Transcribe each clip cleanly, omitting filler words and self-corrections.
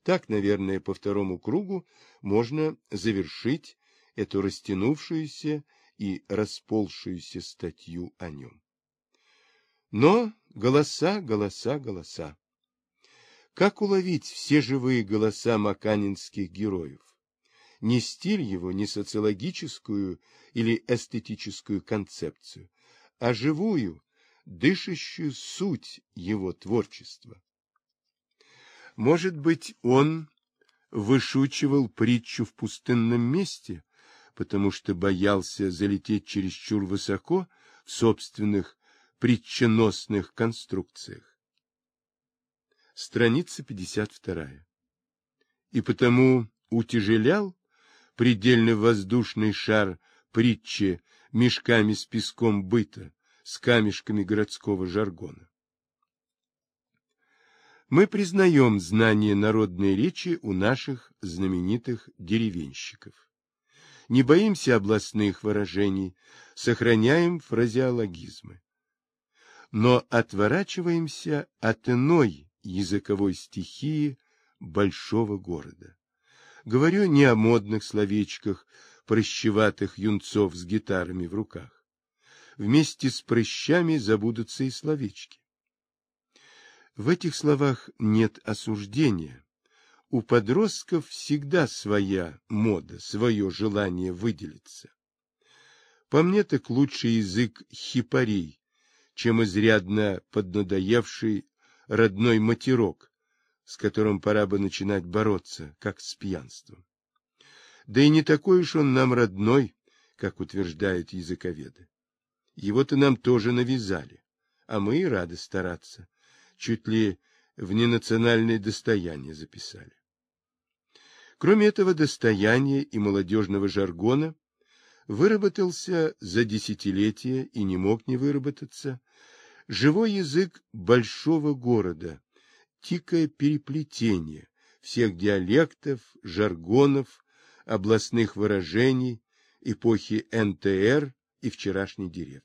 Так, наверное, по второму кругу можно завершить эту растянувшуюся и расползшуюся статью о нем. Но голоса, голоса, голоса. Как уловить все живые голоса маканинских героев? Не стиль его, не социологическую или эстетическую концепцию, а живую, дышащую суть его творчества. Может быть, он вышучивал притчу в пустынном месте, потому что боялся залететь чересчур высоко в собственных притченосных конструкциях. Страница 52. И потому утяжелял предельно воздушный шар притчи мешками с песком быта, с камешками городского жаргона. Мы признаем знание народной речи у наших знаменитых деревенщиков. Не боимся областных выражений, сохраняем фразеологизмы. Но отворачиваемся от иной языковой стихии большого города. Говорю не о модных словечках прыщеватых юнцов с гитарами в руках. Вместе с прыщами забудутся и словечки. В этих словах нет осуждения. У подростков всегда своя мода, свое желание выделиться. По мне так лучше язык хипарей, чем изрядно поднадоевший родной матерок, с которым пора бы начинать бороться, как с пьянством. Да и не такой уж он нам родной, как утверждают языковеды. Его-то нам тоже навязали, а мы и рады стараться, чуть ли в ненациональное достояние записали. Кроме этого достояния и молодежного жаргона, выработался за десятилетия и не мог не выработаться живой язык большого города, тикое переплетение всех диалектов, жаргонов, областных выражений, эпохи НТР и вчерашней деревни.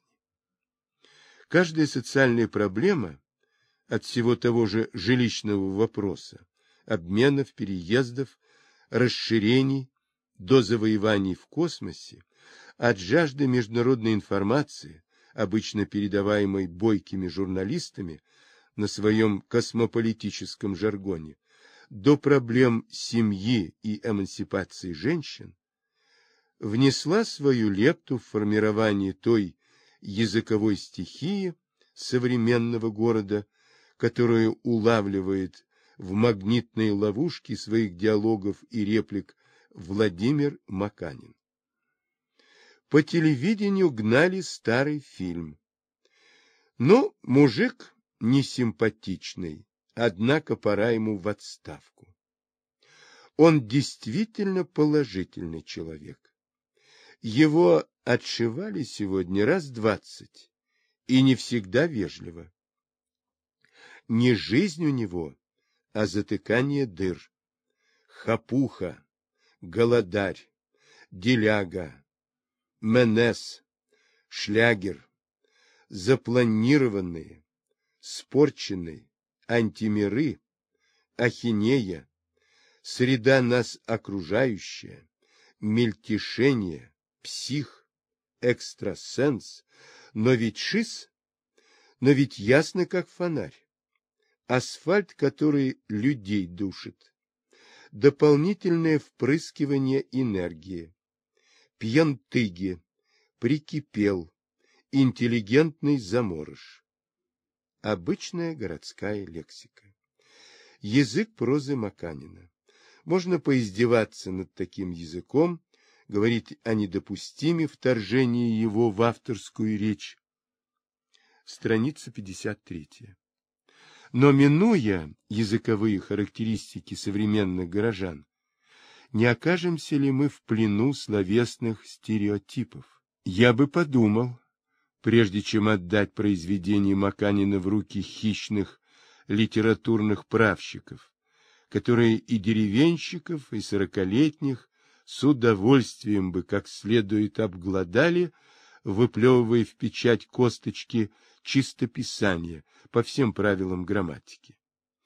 Каждая социальная проблема от всего того же жилищного вопроса, обменов, переездов, расширений до завоеваний в космосе, от жажды международной информации, обычно передаваемой бойкими журналистами на своем космополитическом жаргоне, до проблем семьи и эмансипации женщин, внесла свою лепту в формирование той языковой стихии современного города, которую улавливает в магнитной ловушке своих диалогов и реплик Владимир Маканин. По телевидению гнали старый фильм. Но мужик несимпатичный, однако пора ему в отставку. Он действительно положительный человек. Его отшивали сегодня раз 20, и не всегда вежливо. Не жизнь у него, а затыкание дыр. Хапуха, голодарь, деляга, менес, шлягер, запланированные, спорченные, антимиры, ахинея, среда нас окружающая, мельтешение, псих, экстрасенс, но ведь шиз, но ведь ясно, как фонарь. Асфальт, который людей душит. Дополнительное впрыскивание энергии. Пьянтыги, прикипел, интеллигентный заморыш. Обычная городская лексика. Язык прозы Маканина. Можно поиздеваться над таким языком, говорить о недопустиме вторжении его в авторскую речь. Страница 53. Но минуя языковые характеристики современных горожан, не окажемся ли мы в плену словесных стереотипов? Я бы подумал, прежде чем отдать произведение Маканина в руки хищных литературных правщиков, которые и деревенщиков, и сорокалетних с удовольствием бы как следует обглодали, выплевывая в печать косточки чистописания по всем правилам грамматики.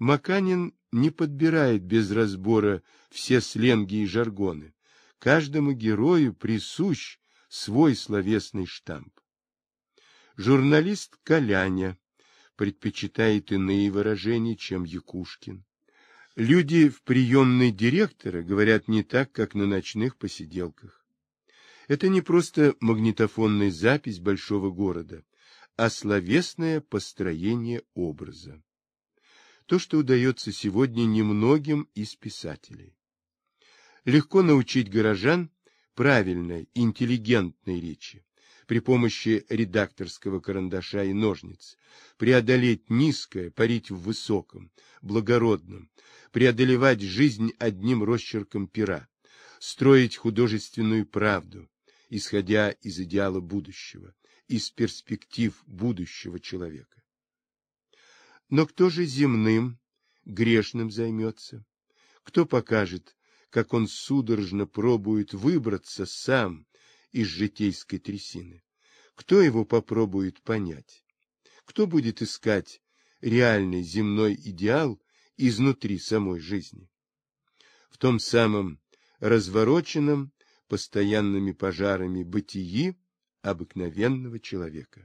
Маканин не подбирает без разбора все сленги и жаргоны. Каждому герою присущ свой словесный штамп. Журналист Коляня предпочитает иные выражения, чем Якушкин. Люди в приемной директора говорят не так, как на ночных посиделках. Это не просто магнитофонная запись большого города, а словесное построение образа. То, что удается сегодня немногим из писателей. Легко научить горожан правильной, интеллигентной речи, при помощи редакторского карандаша и ножниц, преодолеть низкое, парить в высоком, благородном, преодолевать жизнь одним росчерком пера, строить художественную правду, исходя из идеала будущего, из перспектив будущего человека. Но кто же земным, грешным займется? Кто покажет, как он судорожно пробует выбраться сам из житейской трясины? Кто его попробует понять? Кто будет искать реальный земной идеал изнутри самой жизни? В том самом развороченном постоянными пожарами бытии обыкновенного человека.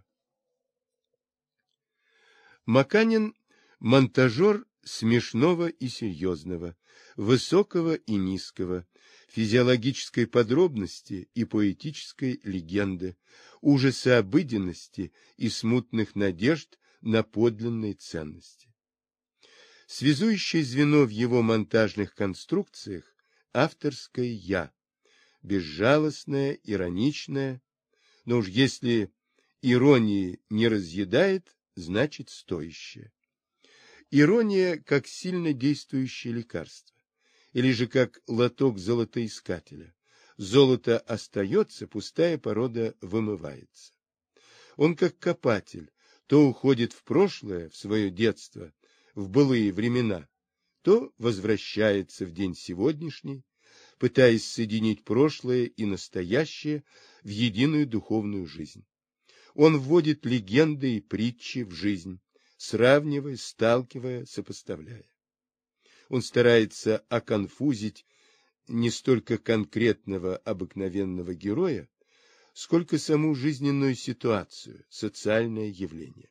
Маканин – монтажер смешного и серьезного, высокого и низкого, физиологической подробности и поэтической легенды, ужаса обыденности и смутных надежд на подлинные ценности. Связующее звено в его монтажных конструкциях – авторское «я», безжалостное, ироничное, но уж если иронии не разъедает, значит стоящее. Ирония как сильно действующее лекарство, или же как лоток золотоискателя. Золото остается, пустая порода вымывается. Он как копатель, то уходит в прошлое, в свое детство, в былые времена, то возвращается в день сегодняшний, пытаясь соединить прошлое и настоящее в единую духовную жизнь. Он вводит легенды и притчи в жизнь, сравнивая, сталкивая, сопоставляя. Он старается оконфузить не столько конкретного обыкновенного героя, сколько саму жизненную ситуацию, социальное явление.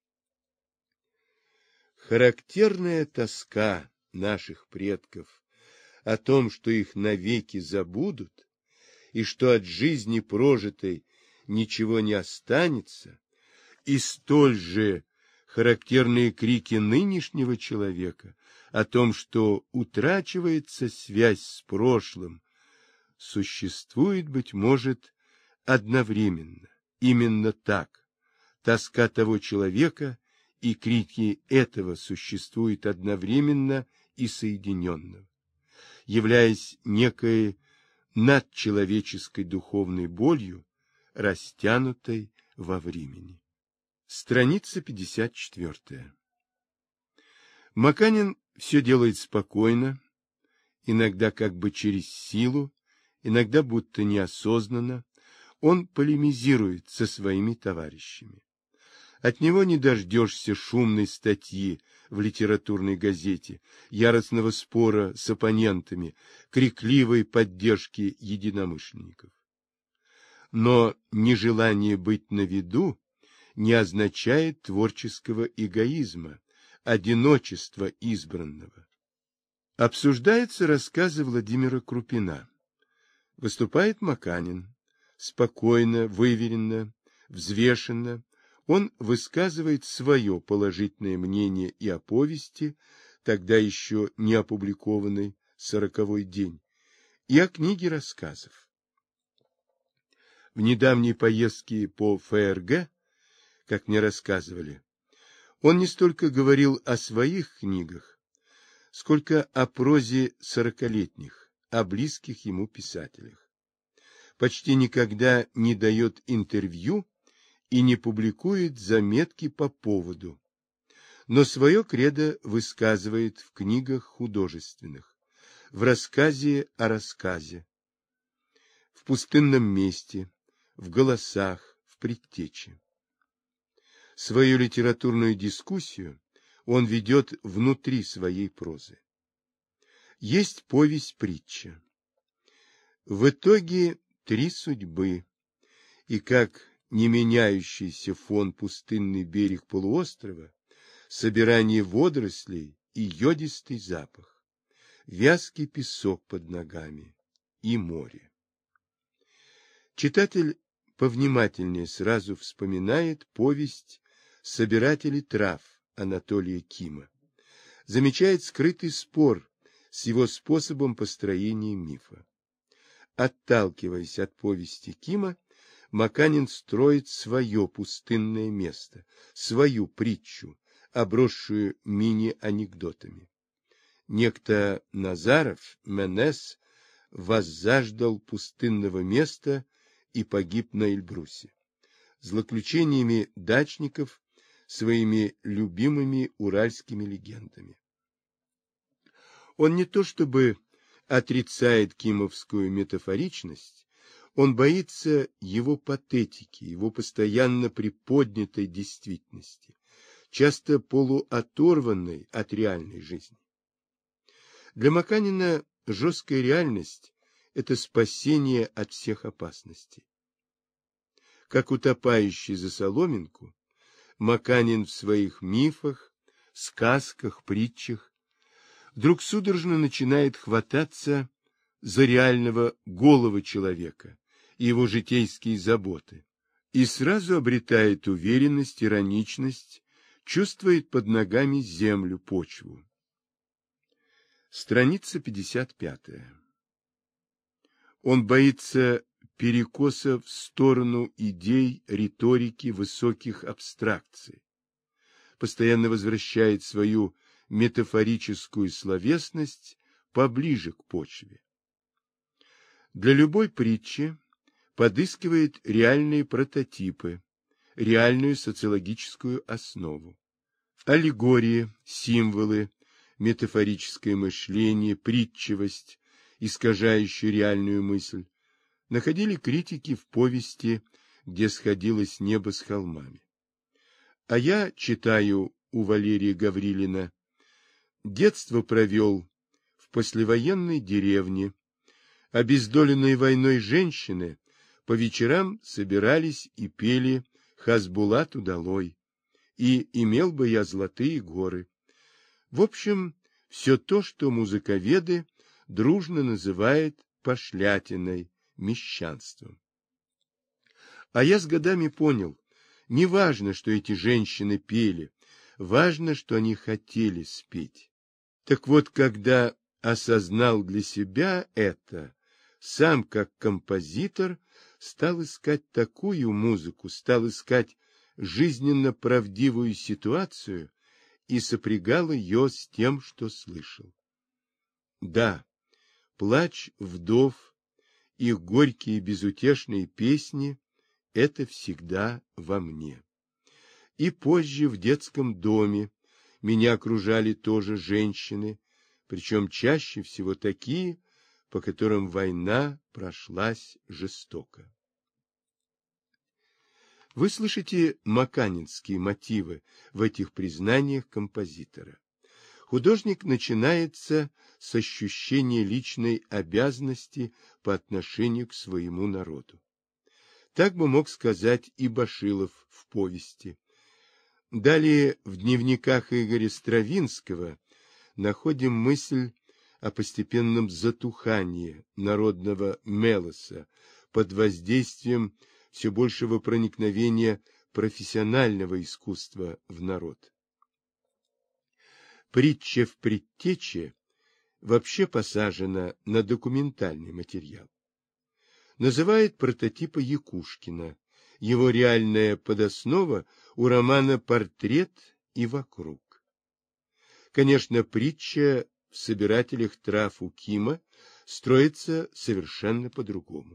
Характерная тоска наших предков о том, что их навеки забудут, и что от жизни прожитой ничего не останется, и столь же характерные крики нынешнего человека о том, что утрачивается связь с прошлым, существует, быть может, одновременно, именно так. Тоска того человека и крики этого существуют одновременно и соединенно, являясь некой надчеловеческой духовной болью, растянутой во времени. Страница 54. Маканин все делает спокойно, иногда как бы через силу, иногда будто неосознанно. Он полемизирует со своими товарищами. От него не дождешься шумной статьи в литературной газете, яростного спора с оппонентами, крикливой поддержки единомышленников. Но нежелание быть на виду не означает творческого эгоизма, одиночества избранного. Обсуждаются рассказы Владимира Крупина. Выступает Маканин. Спокойно, выверенно, взвешенно он высказывает свое положительное мнение и о повести, тогда еще не опубликованной «40-й день», и о книге рассказов. В недавней поездке по ФРГ, как мне рассказывали, он не столько говорил о своих книгах, сколько о прозе 40-летних, о близких ему писателях. Почти никогда не дает интервью и не публикует заметки по поводу, но свое кредо высказывает в книгах художественных, в рассказе о рассказе, в пустынном месте, в голосах, в предтече. Свою литературную дискуссию он ведет внутри своей прозы. Есть повесть-притча. В итоге три судьбы, и как не меняющийся фон пустынный берег полуострова, собирание водорослей и йодистый запах, вязкий песок под ногами и море. Читатель повнимательнее сразу вспоминает повесть «Собиратели трав» Анатолия Кима, замечает скрытый спор с его способом построения мифа. Отталкиваясь от повести Кима, Маканин строит свое пустынное место, свою притчу, обросшую мини-анекдотами. Некто Назаров, Менес, возжаждал пустынного места и погиб на Эльбрусе. Злоключениями дачников, своими любимыми уральскими легендами. Он не то чтобы отрицает кимовскую метафоричность, он боится его патетики, его постоянно приподнятой действительности, часто полуоторванной от реальной жизни. Для Маканина жесткая реальность – это спасение от всех опасностей. Как утопающий за соломинку, Маканин в своих мифах, сказках, притчах вдруг судорожно начинает хвататься за реального голого человека и его житейские заботы, и сразу обретает уверенность, ироничность, чувствует под ногами землю, почву. Страница 55. Он боится перекоса в сторону идей, риторики, высоких абстракций. Постоянно возвращает свою метафорическую словесность поближе к почве. Для любой притчи подыскивает реальные прототипы, реальную социологическую основу. Аллегории, символы, метафорическое мышление, притчивость, искажающая реальную мысль, находили критики в повести, где сходилось небо с холмами. А я читаю у Валерия Гаврилина: детство провел в послевоенной деревне. Обездоленные войной женщины по вечерам собирались и пели «Хасбулат удалой», и имел бы я золотые горы. В общем, все то, что музыковеды дружно называют пошлятиной, мещанством. А я с годами понял, не важно, что эти женщины пели, важно, что они хотели спеть. Так вот, когда осознал для себя это, сам как композитор стал искать такую музыку, стал искать жизненно правдивую ситуацию и сопрягал ее с тем, что слышал. Да, плач вдов, их горькие безутешные песни — это всегда во мне. И позже в детском доме меня окружали тоже женщины, причем чаще всего такие, по которым война прошлась жестоко. Вы слышите маканинские мотивы в этих признаниях композитора. Художник начинается с ощущения личной обязанности по отношению к своему народу. Так бы мог сказать и Башилов в повести. Далее в дневниках Игоря Стравинского находим мысль о постепенном затухании народного мелоса под воздействием все большего проникновения профессионального искусства в народ. Притча в предтече вообще посажена на документальный материал. Называет прототипа Якушкина, его реальная подоснова у романа «Портрет» и «Вокруг». Конечно, притча в «Собирателях трав» у Кима строится совершенно по-другому.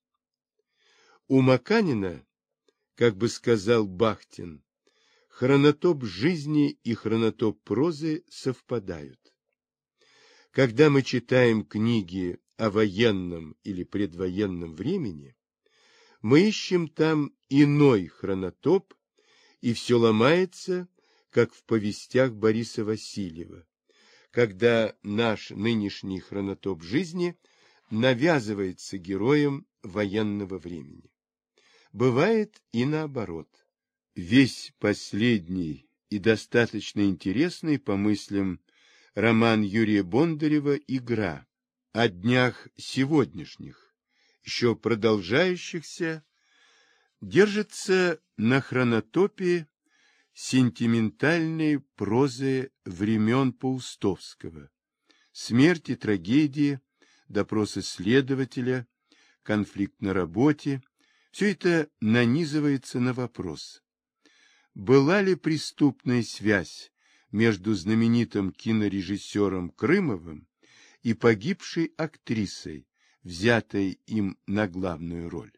У Маканина, как бы сказал Бахтин, хронотоп жизни и хронотоп прозы совпадают. Когда мы читаем книги о военном или предвоенном времени, мы ищем там иной хронотоп, и все ломается, как в повестях Бориса Васильева, когда наш нынешний хронотоп жизни навязывается героям военного времени. Бывает и наоборот. Весь последний и достаточно интересный, по мыслям, роман Юрия Бондарева «Игра» о днях сегодняшних, еще продолжающихся, держится на хронотопе сентиментальной прозы времен Паустовского, смерти, трагедии, допросы следователя, конфликт на работе. Все это нанизывается на вопрос: была ли преступная связь между знаменитым кинорежиссером Крымовым и погибшей актрисой, взятой им на главную роль?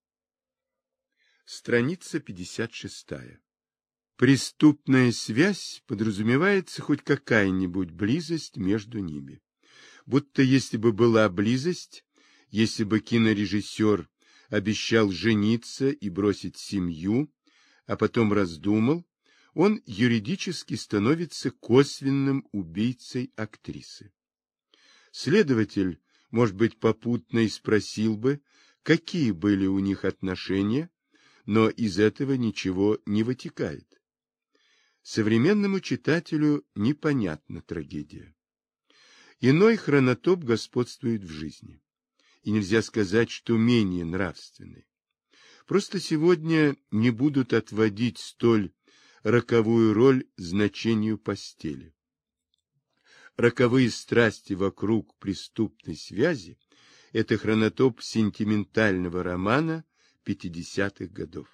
Страница 56. Преступная связь подразумевается хоть какая-нибудь близость между ними. Будто если бы была близость, если бы кинорежиссер обещал жениться и бросить семью, а потом раздумал, он юридически становится косвенным убийцей актрисы. Следователь, может быть, попутно и спросил бы, какие были у них отношения, но из этого ничего не вытекает. Современному читателю непонятна трагедия. Иной хронотоп господствует в жизни, и нельзя сказать, что менее нравственный. Просто сегодня не будут отводить столь роковую роль значению постели. Роковые страсти вокруг преступной связи – это хронотоп сентиментального романа 50-х годов.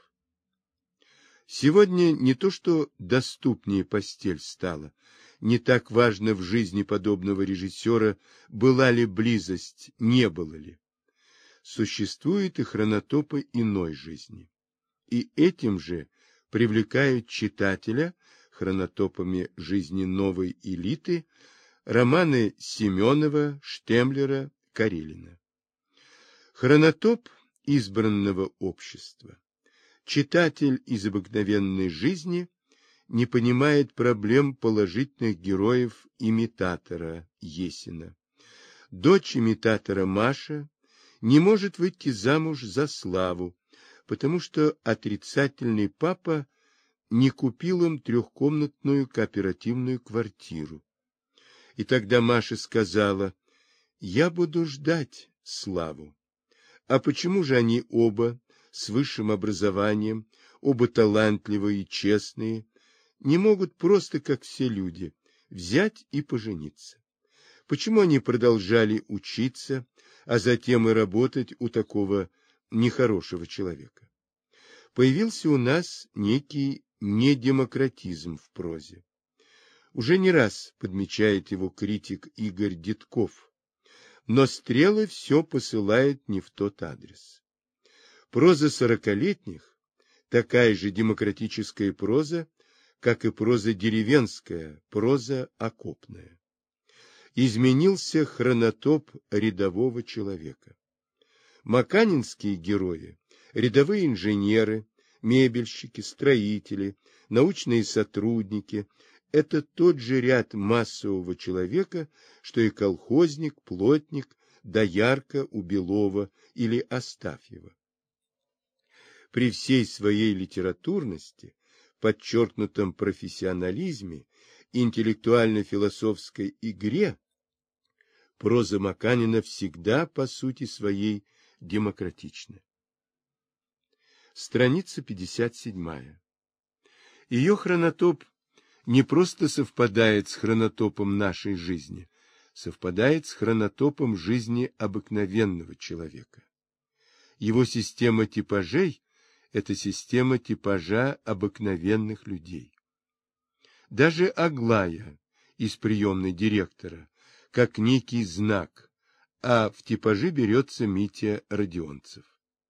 Сегодня не то что доступнее постель стала, не так важно в жизни подобного режиссера, была ли близость, не было ли. Существуют и хронотопы иной жизни. И этим же привлекают читателя хронотопами жизни новой элиты романы Семенова, Штемлера, Карелина. Хронотоп избранного общества. Читатель из обыкновенной жизни не понимает проблем положительных героев имитатора Есина. Дочь имитатора Маша не может выйти замуж за Славу, потому что отрицательный папа не купил им трехкомнатную кооперативную квартиру. И тогда Маша сказала: «Я буду ждать Славу». А почему же они оба с высшим образованием, оба талантливые и честные, не могут просто, как все люди, взять и пожениться? Почему они продолжали учиться, а затем и работать у такого нехорошего человека? Появился у нас некий недемократизм в прозе. Уже не раз подмечает его критик Игорь Дедков, но стрелы все посылают не в тот адрес. Проза сорокалетних – такая же демократическая проза, как и проза деревенская, проза окопная. Изменился хронотоп рядового человека. Маканинские герои – рядовые инженеры, мебельщики, строители, научные сотрудники – это тот же ряд массового человека, что и колхозник, плотник, доярка у Белова или Астафьева. При всей своей литературности, подчеркнутом профессионализме, интеллектуально-философской игре, проза Маканина всегда, по сути своей, демократична. Страница 57. Ее хронотоп не просто совпадает с хронотопом нашей жизни, совпадает с хронотопом жизни обыкновенного человека. Его система типажей – это система типажа обыкновенных людей. Даже Аглая из приемной директора, как некий знак, а в типажи берется Митя Родионцев.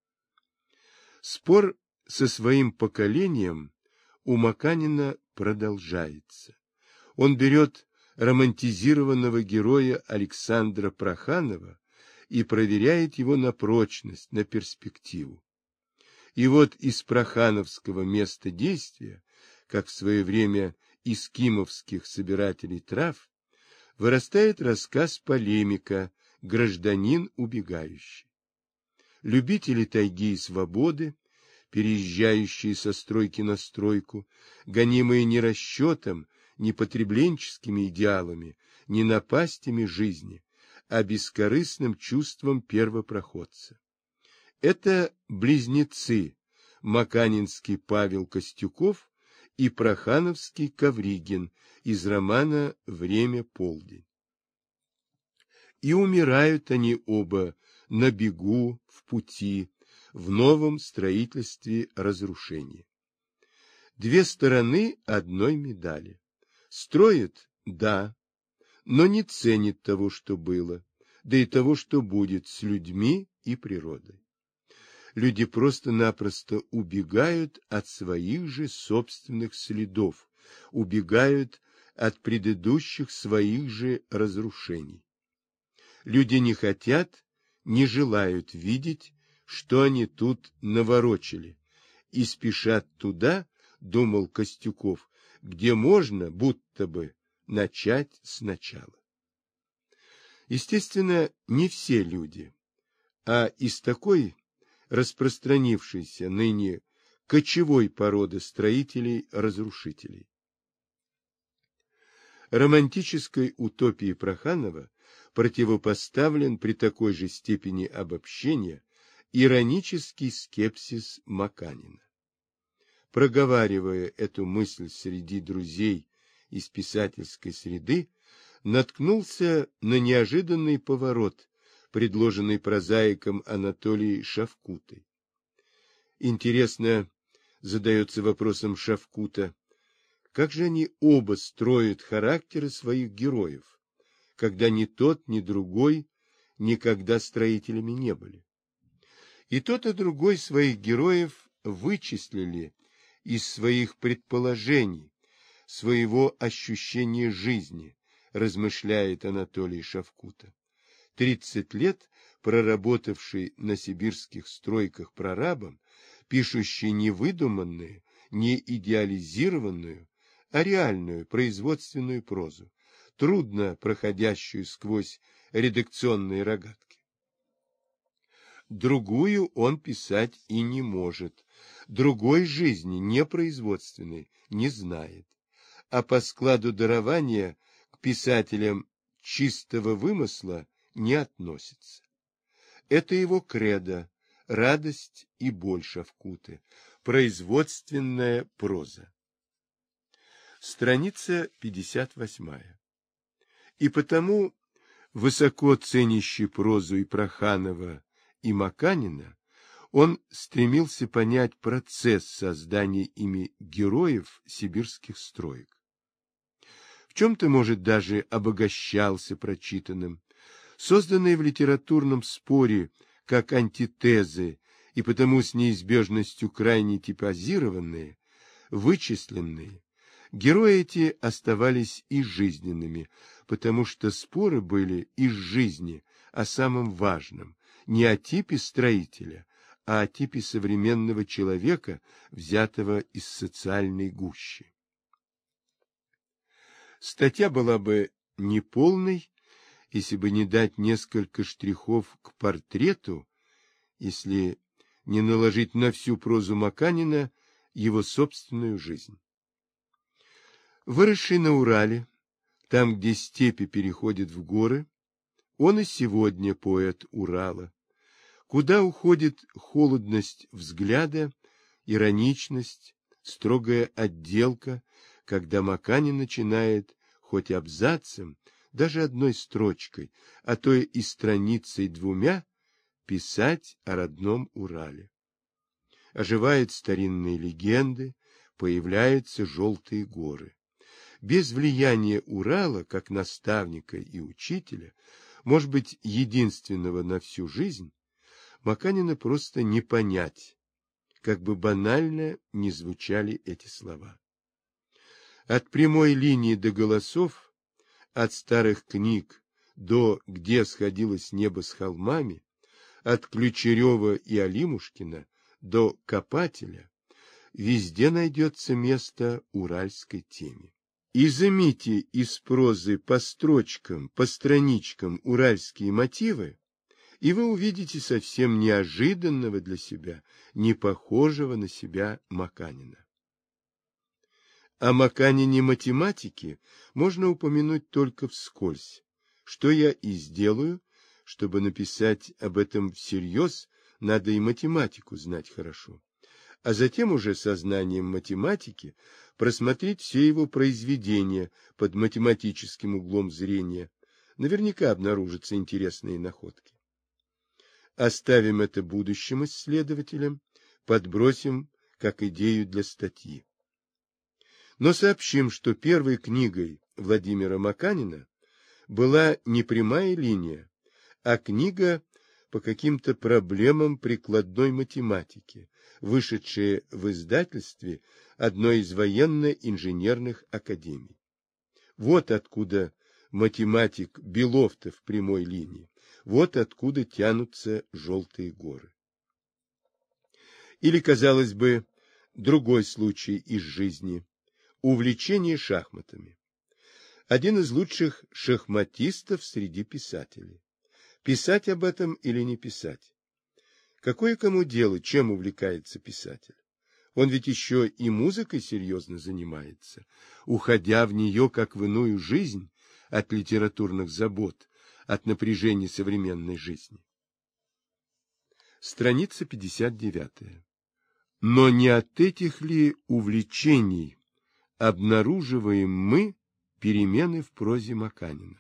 Спор со своим поколением у Маканина продолжается. Он берет романтизированного героя Александра Проханова и проверяет его на прочность, на перспективу. И вот из прохановского места действия, как в свое время эскимовских собирателей трав вырастает рассказ-полемика «Гражданин убегающий». Любители тайги и свободы, переезжающие со стройки на стройку, гонимые не расчетом, не потребленческими идеалами, не напастями жизни, а бескорыстным чувством первопроходца. Это близнецы маканинский Павел Костюков и прохановский Ковригин из романа «Время-полдень». И умирают они оба на бегу, в пути, в новом строительстве разрушения. Две стороны одной медали. Строят, да, но не ценит того, что было, да и того, что будет с людьми и природой. Люди просто-напросто убегают от своих же собственных следов, убегают от предыдущих своих же разрушений. Люди не хотят, не желают видеть, что они тут наворочили, и спешат туда, думал Костюков, где можно, будто бы, начать сначала. Естественно, не все люди, а из такой распространившейся ныне кочевой породы строителей-разрушителей. Романтической утопии Проханова противопоставлен при такой же степени обобщения иронический скепсис Маканина. Проговаривая эту мысль среди друзей из писательской среды, наткнулся на неожиданный поворот, предложенный прозаиком Анатолием Шавкутой. Интересно, задается вопросом Шавкута, как же они оба строят характеры своих героев, когда ни тот, ни другой никогда строителями не были. И тот, и другой своих героев вычислили из своих предположений, своего ощущения жизни, размышляет Анатолий Шавкута. 30 лет проработавший на сибирских стройках прорабом, пишущий не выдуманную, не идеализированную, а реальную производственную прозу, трудно проходящую сквозь редакционные рогатки. Другую он писать и не может, другой жизни, не производственной, не знает, а по складу дарования к писателям чистого вымысла не относится. Это его кредо, радость и боль Шавкуты, производственная проза. Страница 58. И потому высоко ценящий прозу и Проханова, и Маканина, он стремился понять процесс создания ими героев сибирских строек. В чем-то, может, даже обогащался прочитанным, созданные в литературном споре как антитезы и потому с неизбежностью крайне типозированные, вычисленные, герои эти оставались и жизненными, потому что споры были из жизни о самом важном, не о типе строителя, а о типе современного человека, взятого из социальной гущи. Статья была бы неполной, если бы не дать несколько штрихов к портрету, если не наложить на всю прозу Маканина его собственную жизнь. Выросший на Урале, там, где степи переходят в горы, он и сегодня поэт Урала. Куда уходит холодность взгляда, ироничность, строгая отделка, когда Маканин начинает хоть абзацем, даже одной строчкой, а то и страницей двумя, писать о родном Урале. Оживают старинные легенды, появляются желтые горы. Без влияния Урала, как наставника и учителя, может быть, единственного на всю жизнь, Маканина просто не понять, как бы банально ни звучали эти слова. От прямой линии до голосов, от старых книг до «Где сходилось небо с холмами», от Ключерева и Алимушкина до Копателя, везде найдется место уральской теме. Изымите из прозы по строчкам, по страничкам уральские мотивы, и вы увидите совсем неожиданного для себя, не похожего на себя Маканина. О Маканине математике можно упомянуть только вскользь, что я и сделаю. Чтобы написать об этом всерьез, надо и математику знать хорошо, а затем уже сознанием математики просмотреть все его произведения под математическим углом зрения. Наверняка обнаружатся интересные находки. Оставим это будущим исследователям, подбросим как идею для статьи. Но сообщим, что первой книгой Владимира Маканина была не прямая линия, а книга по каким-то проблемам прикладной математики, вышедшая в издательстве одной из военно-инженерных академий. Вот откуда математик Белов-то в прямой линии, вот откуда тянутся желтые горы. Или, казалось бы, другой случай из жизни – увлечение шахматами. Один из лучших шахматистов среди писателей. Писать об этом или не писать? Какое кому дело, чем увлекается писатель? Он ведь еще и музыкой серьезно занимается, уходя в нее как в иную жизнь от литературных забот, от напряжений современной жизни. Страница 59. Но не от этих ли увлечений обнаруживаем мы перемены в прозе Маканина?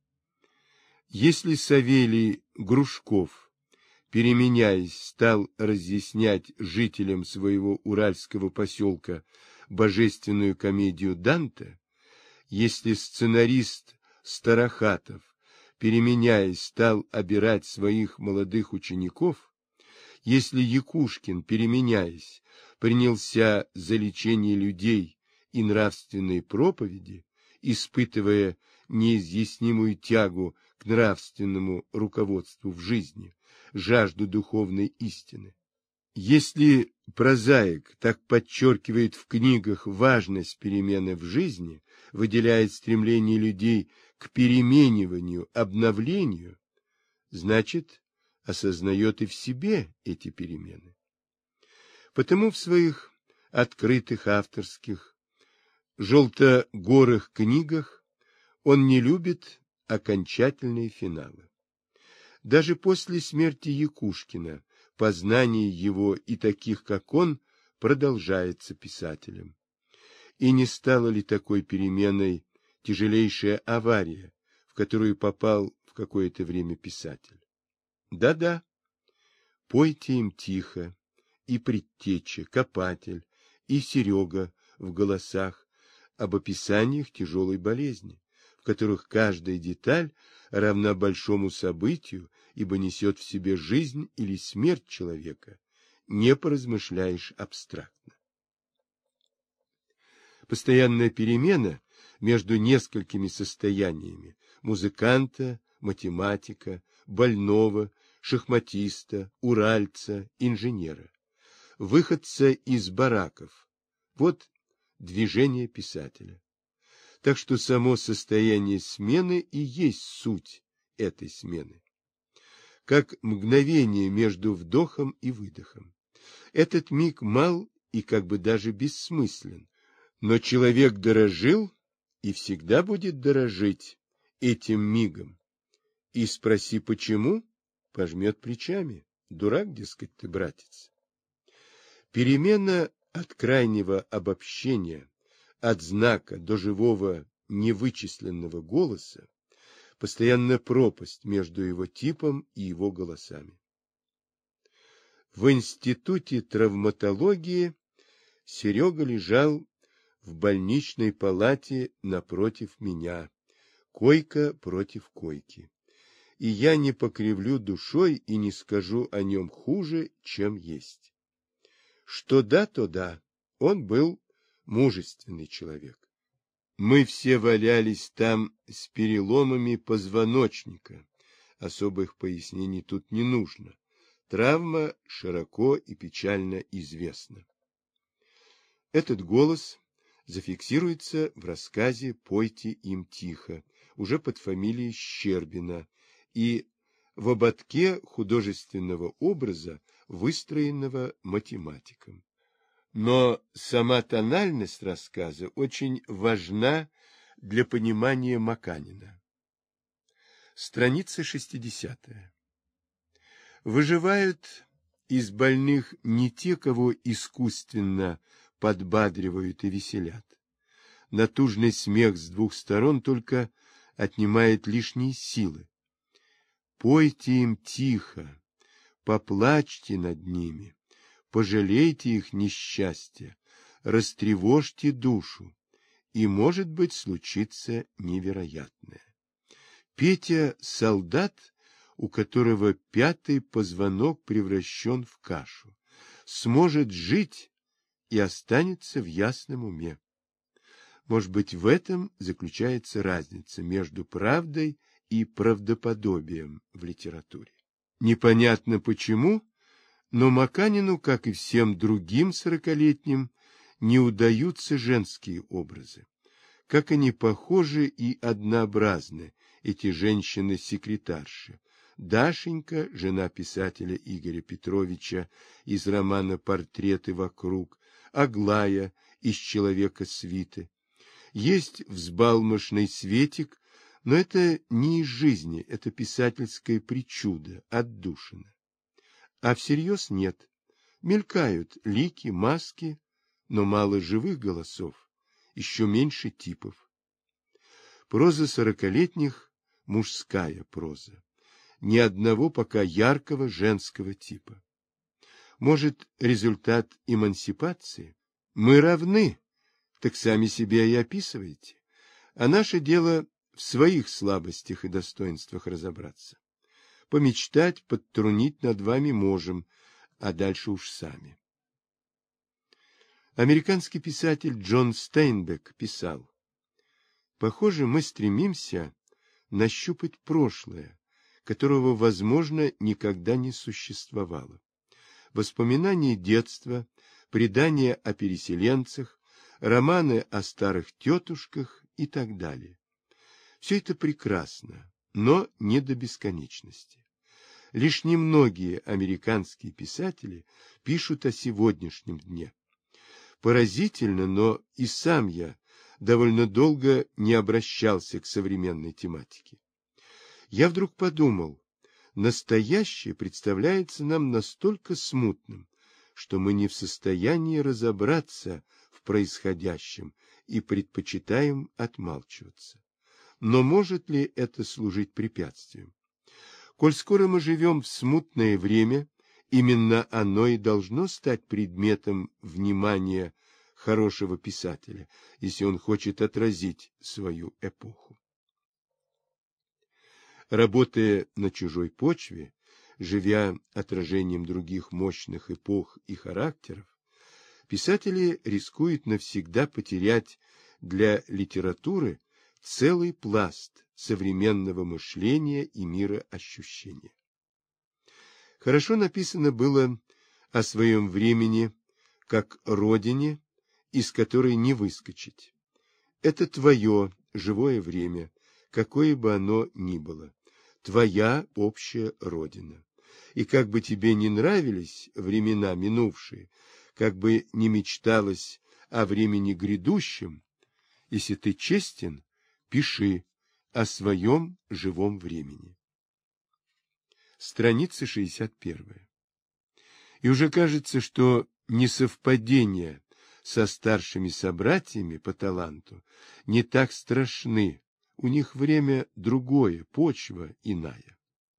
Если Савелий Грушков, переменяясь, стал разъяснять жителям своего уральского поселка божественную комедию Данте, если сценарист Старохатов, переменяясь, стал обирать своих молодых учеников, если Якушкин, переменяясь, принялся за лечение людей и нравственные проповеди, испытывая неизъяснимую тягу к нравственному руководству в жизни, жажду духовной истины. Если прозаик так подчеркивает в книгах важность перемены в жизни, выделяет стремление людей к перемениванию, обновлению, значит, осознает и в себе эти перемены. Потому в своих открытых авторских желтогорых книгах он не любит окончательные финалы. Даже после смерти Якушкина познание его и таких, как он, продолжается писателем. И не стала ли такой переменой тяжелейшая авария, в которую попал в какое-то время писатель? Да-да, пойте им тихо, и Предтеча, Копатель, и Серега в голосах об описаниях тяжелой болезни, в которых каждая деталь равна большому событию, ибо несет в себе жизнь или смерть человека, не поразмышляешь абстрактно. Постоянная перемена между несколькими состояниями музыканта, математика, больного, шахматиста, уральца, инженера, выходца из бараков. Вот движение писателя. Так что само состояние смены и есть суть этой смены. Как мгновение между вдохом и выдохом. Этот миг мал и как бы даже бессмыслен, но человек дорожил и всегда будет дорожить этим мигом. И спроси, почему, пожмет плечами. Дурак, дескать, ты, братец. Перемена от крайнего обобщения, от знака до живого невычисленного голоса, постоянная пропасть между его типом и его голосами. В институте травматологии Серега лежал в больничной палате напротив меня, койка против койки. И я не покривлю душой и не скажу о нем хуже, чем есть. Что да, то да, он был мужественный человек. Мы все валялись там с переломами позвоночника. Особых пояснений тут не нужно. Травма широко и печально известна. Этот голос зафиксируется в рассказе «Пойте им тихо», уже под фамилией Щербина, и в ободке художественного образа, выстроенного математиком. Но сама тональность рассказа очень важна для понимания Маканина. Страница 60. Выживают из больных не те, кого искусственно подбадривают и веселят. Натужный смех с двух сторон только отнимает лишние силы. Пойте им тихо, поплачьте над ними, пожалейте их несчастье, растревожьте душу, и, может быть, случится невероятное. Петя — солдат, у которого пятый позвонок превращен в кашу, сможет жить и останется в ясном уме. Может быть, в этом заключается разница между правдой и правдоподобием в литературе. Непонятно почему, но Маканину, как и всем другим сорокалетним, не удаются женские образы. Как они похожи и однообразны, эти женщины-секретарши. Дашенька, жена писателя Игоря Петровича из романа «Портреты вокруг», Аглая из «Человека свиты». Есть взбалмошный Светик, но это не из жизни, это писательское причудо, отдушина. А всерьез нет. Мелькают лики, маски, но мало живых голосов, еще меньше типов. Проза сорокалетних – мужская проза. Ни одного пока яркого женского типа. Может, результат эмансипации? Мы равны, так сами себя и описываете. А наше дело в своих слабостях и достоинствах разобраться. Помечтать, подтрунить над вами можем, а дальше уж сами. Американский писатель Джон Стейнбек писал: «Похоже, мы стремимся нащупать прошлое, которого, возможно, никогда не существовало. Воспоминания детства, предания о переселенцах, романы о старых тетушках и так далее. Все это прекрасно, но не до бесконечности. Лишь немногие американские писатели пишут о сегодняшнем дне. Поразительно, но и сам я довольно долго не обращался к современной тематике. Я вдруг подумал, настоящее представляется нам настолько смутным, что мы не в состоянии разобраться в происходящем и предпочитаем отмалчиваться. Но может ли это служить препятствием? Коль скоро мы живем в смутное время, именно оно и должно стать предметом внимания хорошего писателя, если он хочет отразить свою эпоху. Работая на чужой почве, живя отражением других мощных эпох и характеров, писатели рискуют навсегда потерять для литературы целый пласт современного мышления и мироощущения. Хорошо написано было о своем времени как родине, из которой не выскочить. Это твое живое время, какое бы оно ни было, твоя общая родина. И как бы тебе ни нравились времена минувшие, как бы ни мечталось о времени грядущем, если ты честен, пиши о своем живом времени. Страница 61. И уже кажется, что несовпадения со старшими собратьями по таланту не так страшны, у них время другое, почва иная.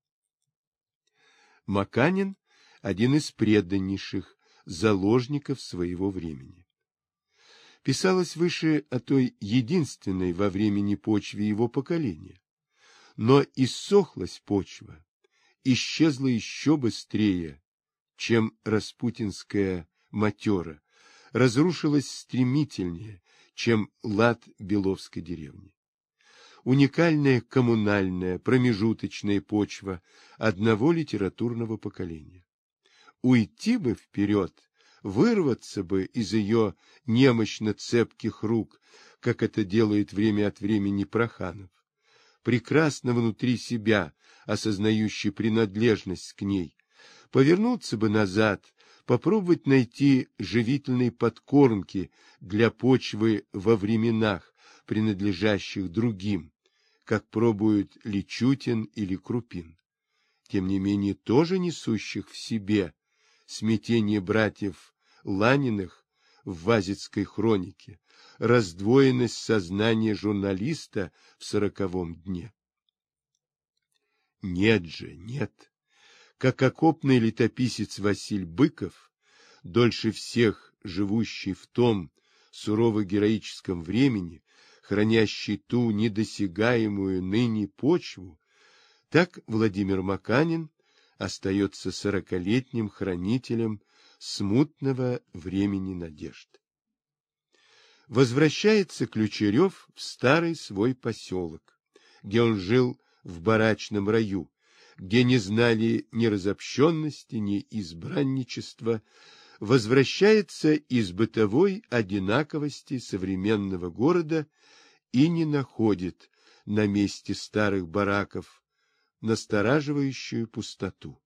Маканин – один из преданнейших заложников своего времени. Писалось выше о той единственной во времени почве его поколения. Но иссохлась почва, исчезла еще быстрее, чем распутинская матера, разрушилась стремительнее, чем лад Беловской деревни. Уникальная коммунальная, промежуточная почва одного литературного поколения. Уйти бы вперед вырваться бы из ее немощно цепких рук, как это делает время от времени Проханов, прекрасно внутри себя осознающий принадлежность к ней, повернуться бы назад, попробовать найти живительные подкормки для почвы во временах, принадлежащих другим, как пробуют Личутин или Крупин, тем не менее тоже несущих в себе смятение братьев Ланиных в Вазецкой хронике, раздвоенность сознания журналиста в 40-м дне. Нет же, нет. Как окопный летописец Василь Быков, дольше всех живущий в том сурово-героическом времени, хранящий ту недосягаемую ныне почву, так Владимир Маканин остается 40-летним хранителем смутного времени надежд. Возвращается Ключерев в старый свой поселок, где он жил в барачном раю, где не знали ни разобщенности, ни избранничества, возвращается из бытовой одинаковости современного города и не находит на месте старых бараков настораживающую пустоту.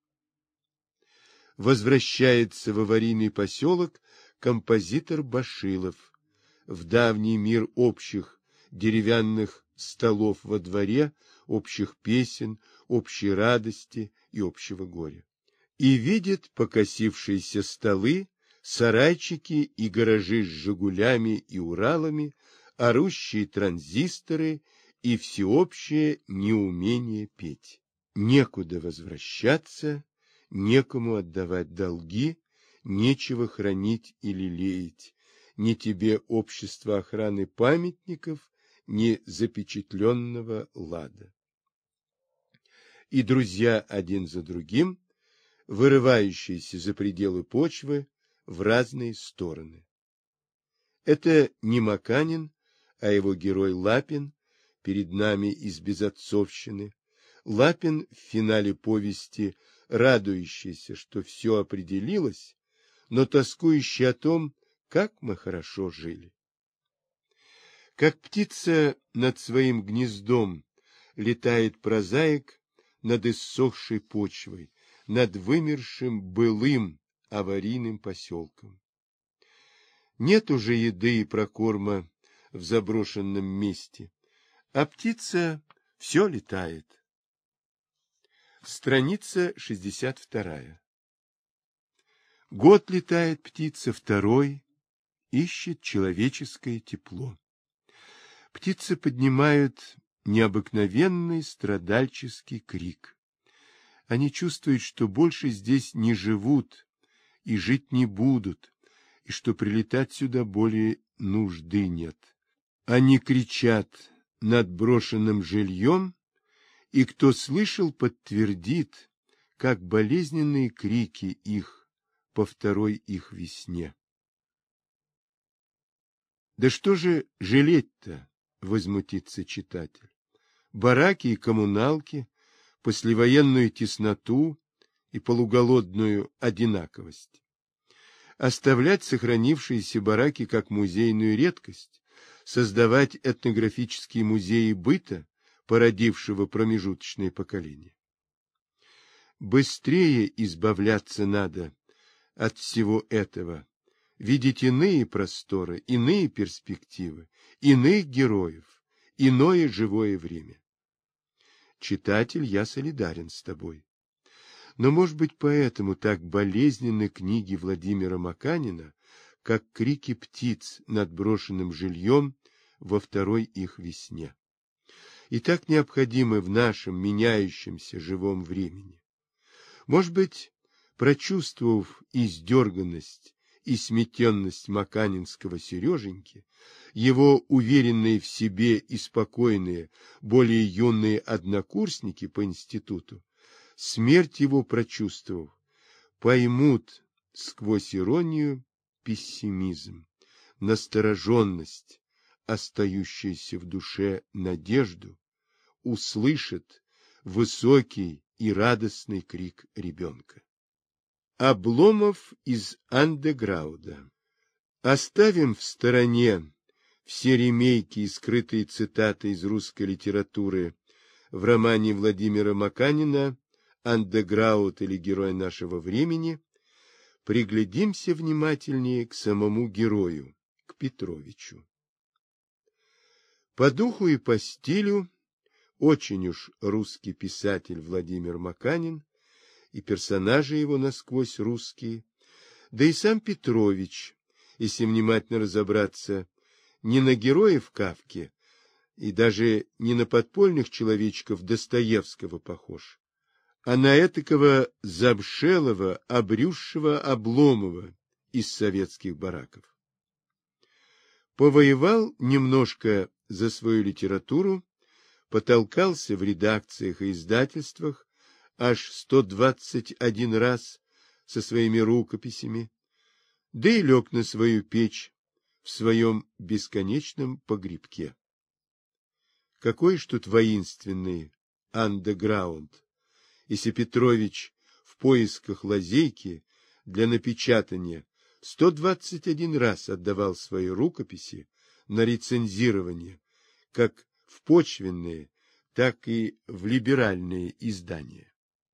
Возвращается в аварийный поселок композитор Башилов, в давний мир общих деревянных столов во дворе, общих песен, общей радости и общего горя. И видит покосившиеся столы, сарайчики и гаражи с «Жигулями» и «Уралами», орущие транзисторы и всеобщее неумение петь. Некуда возвращаться, некому отдавать долги, нечего хранить или лелеять, ни тебе общество охраны памятников, ни запечатленного лада. И друзья один за другим, вырывающиеся за пределы почвы в разные стороны. Это не Маканин, а его герой Лапин, перед нами из безотцовщины. Лапин в финале повести, радующийся, что все определилось, но тоскующий о том, как мы хорошо жили. Как птица над своим гнездом летает прозаик над иссохшей почвой, над вымершим былым аварийным поселком. Нет уже еды и прокорма в заброшенном месте, а птица все летает. Страница 62. Год летает птица, второй, ищет человеческое тепло. Птицы поднимают необыкновенный страдальческий крик. Они чувствуют, что больше здесь не живут и жить не будут, и что прилетать сюда более нужды нет. Они кричат над брошенным жильем, и кто слышал, подтвердит, как болезненные крики их по второй их весне. Да что же жалеть-то, возмутится читатель. Бараки и коммуналки, послевоенную тесноту и полуголодную одинаковость. Оставлять сохранившиеся бараки как музейную редкость, создавать этнографические музеи быта, породившего промежуточное поколение. Быстрее избавляться надо от всего этого, видеть иные просторы, иные перспективы, иных героев, иное живое время. Читатель, я солидарен с тобой. Но, может быть, поэтому так болезненны книги Владимира Маканина, как крики птиц над брошенным жильем во второй их весне. И так необходимы в нашем меняющемся живом времени. Может быть, прочувствовав издерганность и сметенность маканинского Сереженьки, его уверенные в себе и спокойные, более юные однокурсники по институту, смерть его прочувствовав, поймут сквозь иронию пессимизм, настороженность, остающуюся в душе надежду, услышат высокий и радостный крик ребенка. Обломов из андеграуда. Оставим в стороне все ремейки и скрытые цитаты из русской литературы в романе Владимира Маканина «Андеграунд» или «Герой нашего времени», приглядимся внимательнее к самому герою, к Петровичу. По духу и по стилю очень уж русский писатель Владимир Маканин, и персонажи его насквозь русские, да и сам Петрович, если внимательно разобраться, не на героев Кафки и даже не на подпольных человечков Достоевского похож, а на этакого замшелого, обрюзшего Обломова из советских бараков. Повоевал немножко за свою литературу, потолкался в редакциях и издательствах аж 121 раз со своими рукописями, да и лег на свою печь в своем бесконечном погребке. Какой ж тут воинственный андеграунд, если Петрович в поисках лазейки для напечатания 121 раз отдавал свои рукописи на рецензирование, как в почвенные, так и в либеральные издания.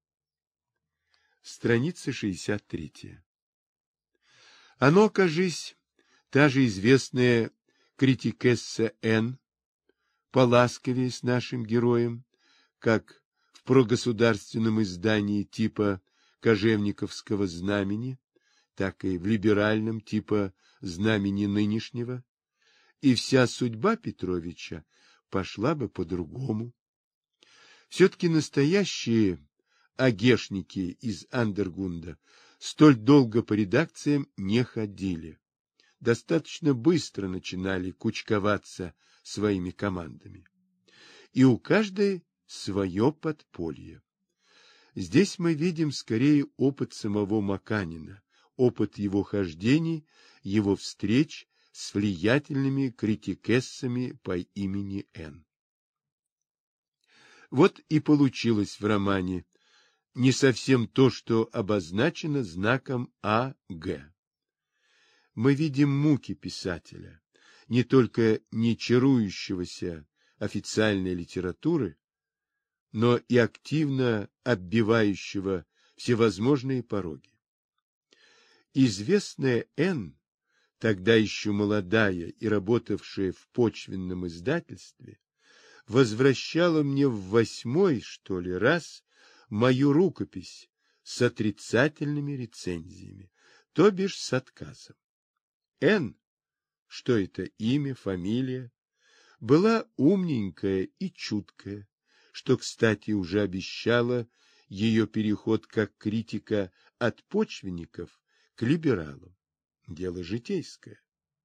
Страница 63. Оно, кажись, та же известная критикесса Н. поласковее с нашим героем, как в прогосударственном издании типа Кожевниковского знамени, так и в либеральном типа знамени нынешнего, и вся судьба Петровича пошла бы по-другому. Все-таки настоящие агешники из Андергунда столь долго по редакциям не ходили. Достаточно быстро начинали кучковаться своими командами. И у каждой свое подполье. Здесь мы видим скорее опыт самого Маканина, опыт его хождений, его встреч с влиятельными критикессами по имени Н. Вот и получилось в романе не совсем то, что обозначено знаком А.Г. Мы видим муки писателя, не только не чарующегося официальной литературы, но и активно оббивающего всевозможные пороги. Известная Н., тогда еще молодая и работавшая в почвенном издательстве, возвращала мне в 8-й, что ли, раз мою рукопись с отрицательными рецензиями, то бишь с отказом. Н., что это имя, фамилия, была умненькая и чуткая, что, кстати, уже обещала ее переход как критика от почвенников к либералам. Дело житейское.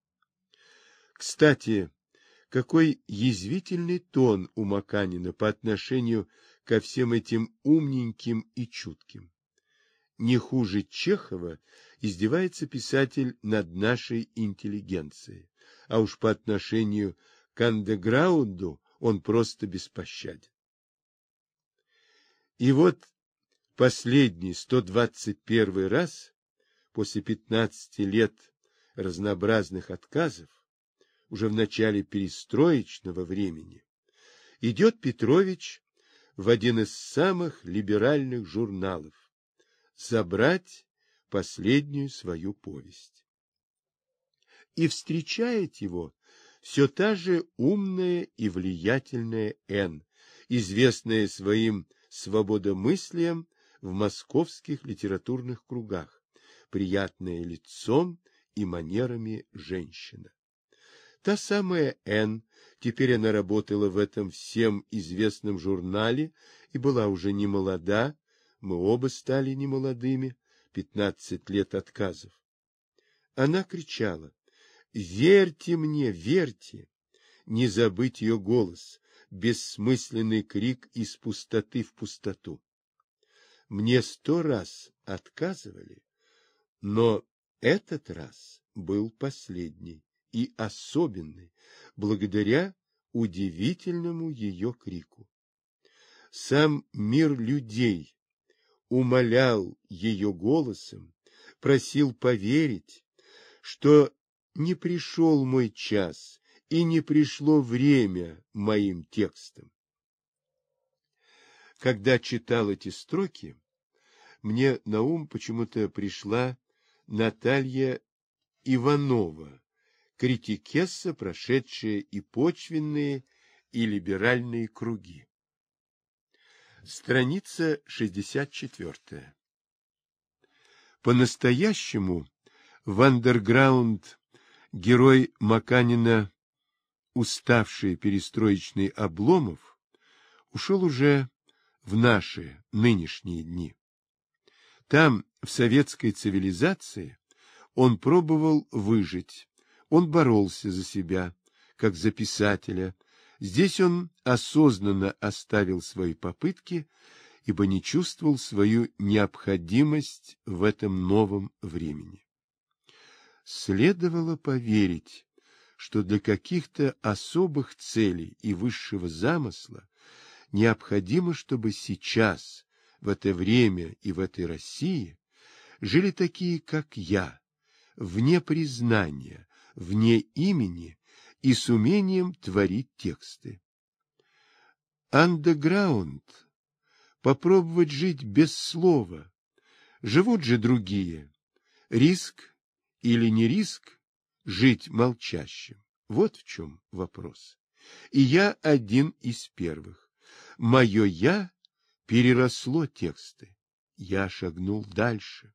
Кстати, какой язвительный тон у Маканина по отношению ко всем этим умненьким и чутким. Не хуже Чехова издевается писатель над нашей интеллигенцией, а уж по отношению к андеграунду он просто беспощаден. И вот последний 121 раз после 15 лет разнообразных отказов, уже в начале перестроечного времени, идет Петрович в один из самых либеральных журналов забрать последнюю свою повесть. И встречает его все та же умная и влиятельная Н., известная своим свободомыслием в московских литературных кругах, приятная лицом и манерами женщина. Та самая Н., теперь она работала в этом всем известном журнале и была уже не молода, мы оба стали немолодыми, 15 лет отказов. Она кричала: «Верьте мне, верьте!» Не забыть ее голос, бессмысленный крик из пустоты в пустоту. Мне 100 раз отказывали, но этот раз был последний и особенный, благодаря удивительному ее крику. Сам мир людей, умолял ее голосом, просил поверить, что не пришел мой час и не пришло время моим текстам. Когда читал эти строки, мне на ум почему-то пришла Наталья Иванова, критикесса, прошедшая и почвенные, и либеральные круги. Страница 64. По-настоящему в андерграунд герой Маканина, уставший перестроечный Обломов, ушел уже в наши нынешние дни. Там, в советской цивилизации, он пробовал выжить, он боролся за себя, как за писателя. Здесь он осознанно оставил свои попытки, ибо не чувствовал свою необходимость в этом новом времени. Следовало поверить, что для каких-то особых целей и высшего замысла необходимо, чтобы сейчас, в это время и в этой России, жили такие, как я, вне признания, вне имени и с умением творить тексты. Андеграунд — попробовать жить без слова. Живут же другие. Риск или не риск жить молчащим? Вот в чем вопрос. И я один из первых. Мое «я» переросло тексты. Я шагнул дальше.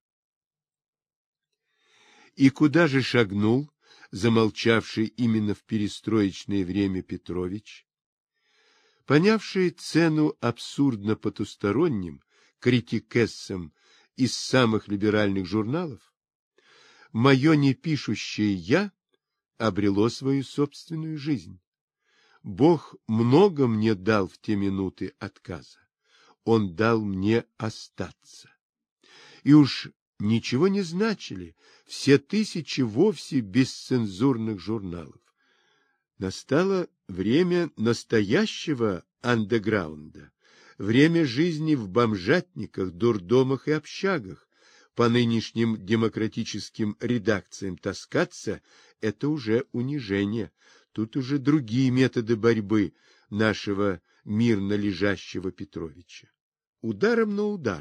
И куда же шагнул, замолчавший именно в перестроечное время Петрович? Понявший цену абсурдно потусторонним критикессам из самых либеральных журналов, мое непишущее «я» обрело свою собственную жизнь. Бог много мне дал в те минуты отказа. Он дал мне остаться. И уж ничего не значили все тысячи вовсе бесцензурных журналов. Настало время настоящего андеграунда, время жизни в бомжатниках, дурдомах и общагах. По нынешним демократическим редакциям таскаться — это уже унижение. Тут уже другие методы борьбы нашего мирно лежащего Петровича. Ударом на удар.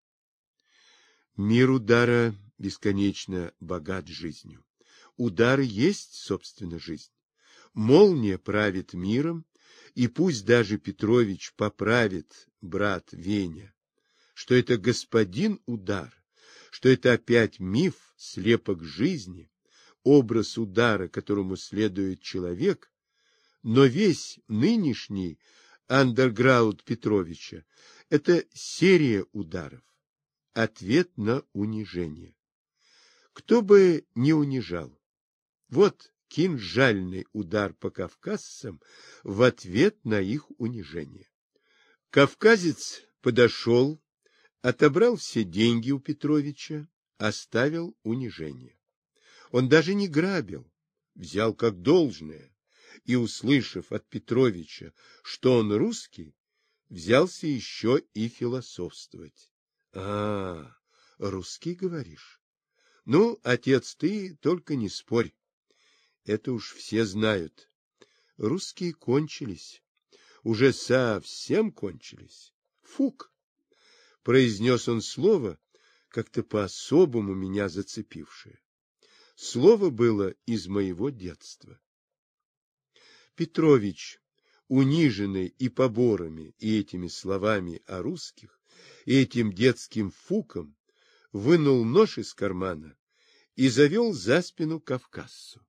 Мир удара бесконечно богат жизнью. Удар есть, собственно, жизнь. Молния правит миром, и пусть даже Петрович поправит брат Веня, что это господин удар, что это опять миф, слепок жизни, образ удара, которому следует человек, но весь нынешний андерграунд Петровича — это серия ударов, ответ на унижение. Кто бы не унижал. Вот кинжальный удар по кавказцам в ответ на их унижение. Кавказец подошел, отобрал все деньги у Петровича, оставил унижение. Он даже не грабил, взял как должное, и, услышав от Петровича, что он русский, взялся еще и философствовать. — А, русский, говоришь? Ну, отец, ты только не спорь. Это уж все знают. Русские кончились. Уже совсем кончились. Фук! Произнес он слово, как-то по-особому меня зацепившее. Слово было из моего детства. Петрович, униженный и поборами, и этими словами о русских, и этим детским фуком, вынул нож из кармана и завел за спину кавказцу.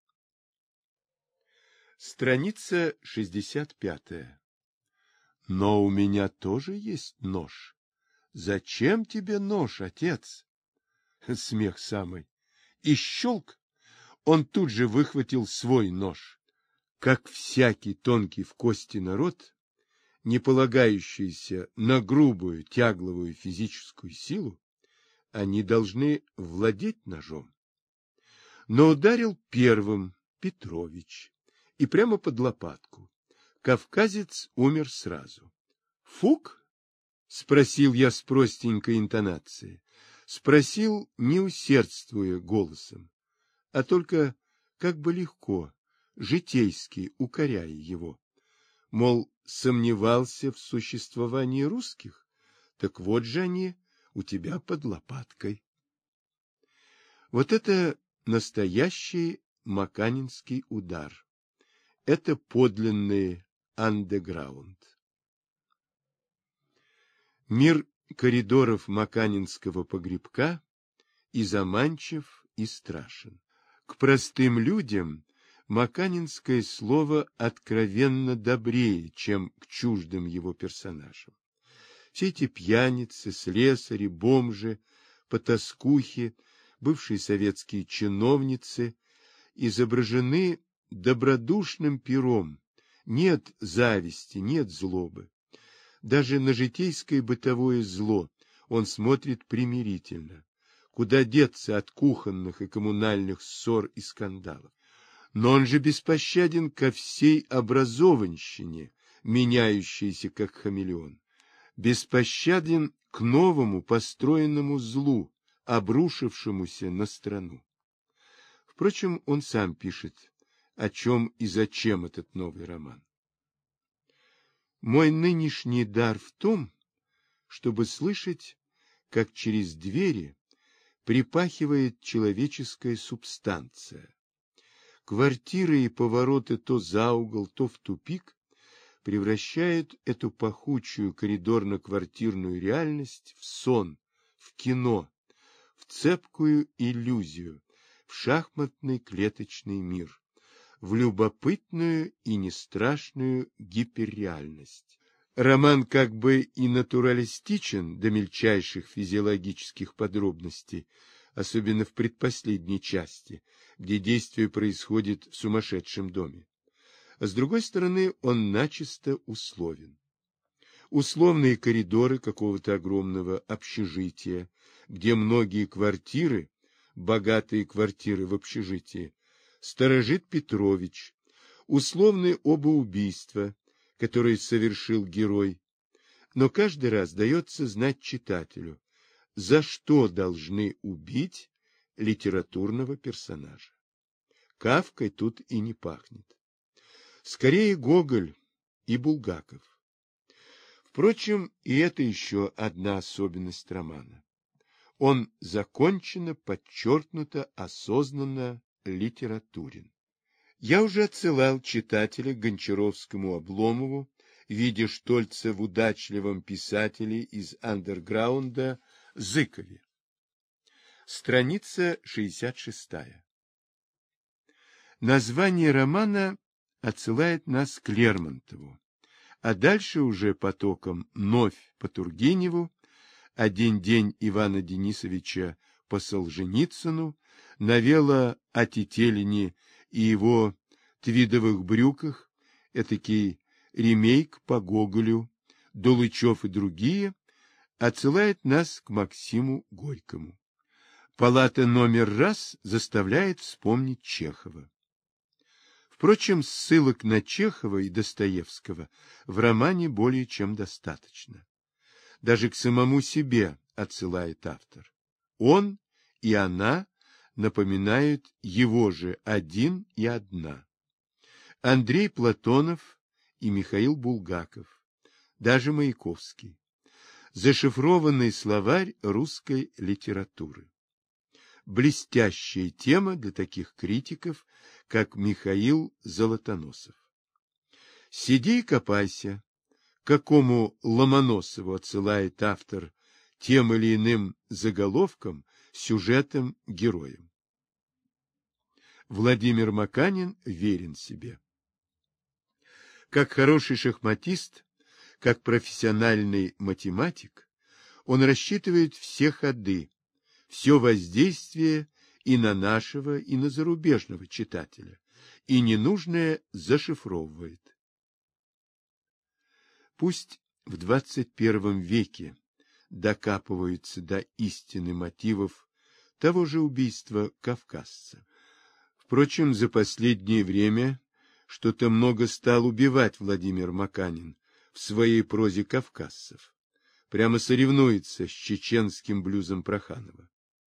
Страница 65. Но у меня тоже есть нож. Зачем тебе нож, отец? Смех самый. И щелк, он тут же выхватил свой нож. Как всякий тонкий в кости народ, не полагающийся на грубую тягловую физическую силу, они должны владеть ножом. Но ударил первым Петрович, и прямо под лопатку. Кавказец умер сразу. Фук! Спросил я с простенькой интонацией. Спросил, не усердствуя голосом, а только как бы легко, житейски укоряя его. Мол, сомневался в существовании русских? Так вот же они у тебя под лопаткой. Вот это настоящий маканинский удар. Это подлинный андеграунд. Мир коридоров маканинского погребка и заманчив, и страшен. К простым людям маканинское слово откровенно добрее, чем к чуждым его персонажам. Все эти пьяницы, слесари, бомжи, потаскухи, бывшие советские чиновницы изображены добродушным пером. Нет зависти, нет злобы. Даже на житейское бытовое зло он смотрит примирительно. Куда деться от кухонных и коммунальных ссор и скандалов? Но он же беспощаден ко всей образованщине, меняющейся как хамелеон. Беспощаден к новому построенному злу, обрушившемуся на страну. Впрочем, он сам пишет, о чем и зачем этот новый роман. Мой нынешний дар в том, чтобы слышать, как через двери припахивает человеческая субстанция. Квартиры и повороты то за угол, то в тупик превращают эту пахучую коридорно-квартирную реальность в сон, в кино, в цепкую иллюзию, в шахматный клеточный мир, в любопытную и нестрашную гиперреальность. Роман как бы и натуралистичен до мельчайших физиологических подробностей, особенно в предпоследней части, где действие происходит в сумасшедшем доме. А с другой стороны, он начисто условен. Условные коридоры какого-то огромного общежития, где многие квартиры, богатые квартиры в общежитии, сторожит Петрович, условные оба убийства, которые совершил герой, но каждый раз дается знать читателю, за что должны убить литературного персонажа. Кафкой тут и не пахнет. Скорее Гоголь и Булгаков. Впрочем, и это еще одна особенность романа. Он законченно, подчеркнуто, осознанно литературен. Я уже отсылал читателя к Гончаровскому Обломову, видя Штольца в удачливом писателе из андерграунда Зыкове. Страница 66. Название романа отсылает нас к Лермонтову, а дальше уже потоком Новь по Тургеневу, Один день Ивана Денисовича по Солженицыну, новелла о Тетелине и его твидовых брюках, этакий ремейк по Гоголю, Дулычев и другие, отсылает нас к Максиму Горькому. Палата номер раз заставляет вспомнить Чехова. Впрочем, ссылок на Чехова и Достоевского в романе более чем достаточно. Даже к самому себе отсылает автор. Он и она напоминают его же один и одна. Андрей Платонов и Михаил Булгаков, даже Маяковский. Зашифрованный словарь русской литературы. Блестящая тема для таких критиков, как Михаил Золотоносов. Сиди и копайся, к какому Ломоносову отсылает автор тем или иным заголовком, сюжетом, героем. Владимир Маканин верен себе. Как хороший шахматист, как профессиональный математик, он рассчитывает все ходы, все воздействие и на нашего, и на зарубежного читателя, и ненужное зашифровывает. Пусть в 21 веке докапываются до истины мотивов того же убийства кавказца. Впрочем, за последнее время что-то много стал убивать Владимир Маканин в своей прозе кавказцев. прямо соревнуется с чеченским блюзом Проханова.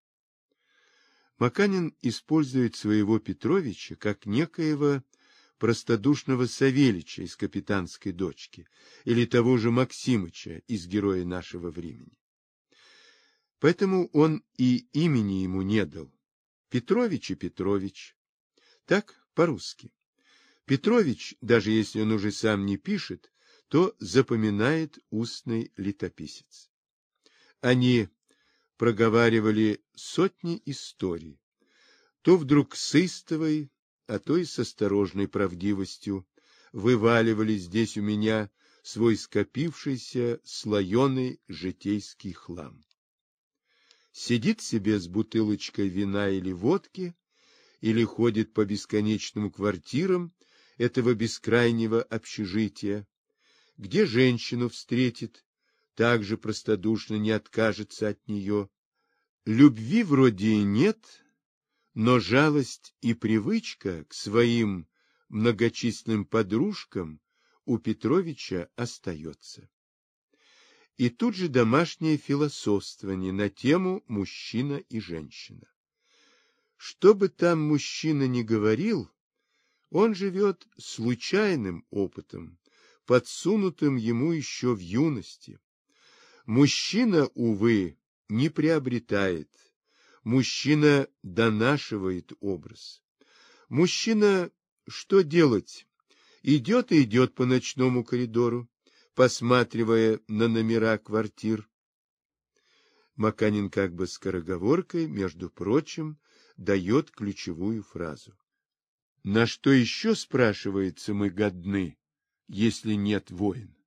Маканин использует своего Петровича как некоего простодушного Савельича из «Капитанской дочки» или того же Максимыча из «Героя нашего времени». Поэтому он и имени ему не дал. Петрович и Петрович. Так по-русски. Петрович, даже если он уже сам не пишет, то запоминает устный летописец. Они проговаривали сотни историй, то вдруг с истовой, а то и с осторожной правдивостью вываливали здесь у меня свой скопившийся слоеный житейский хлам. Сидит себе с бутылочкой вина или водки, или ходит по бесконечным квартирам этого бескрайнего общежития, где женщину встретит, также простодушно не откажется от нее. Любви вроде и нет, но жалость и привычка к своим многочисленным подружкам у Петровича остается. И тут же домашнее философствование на тему мужчина и женщина. Что бы там мужчина ни говорил, он живет случайным опытом, подсунутым ему еще в юности. Мужчина, увы, не приобретает. Мужчина донашивает образ. Мужчина, что делать? Идет и идет по ночному коридору, посматривая на номера квартир. Маканин как бы скороговоркой, между прочим, дает ключевую фразу. На что еще, спрашивается, мы годны, если нет войн?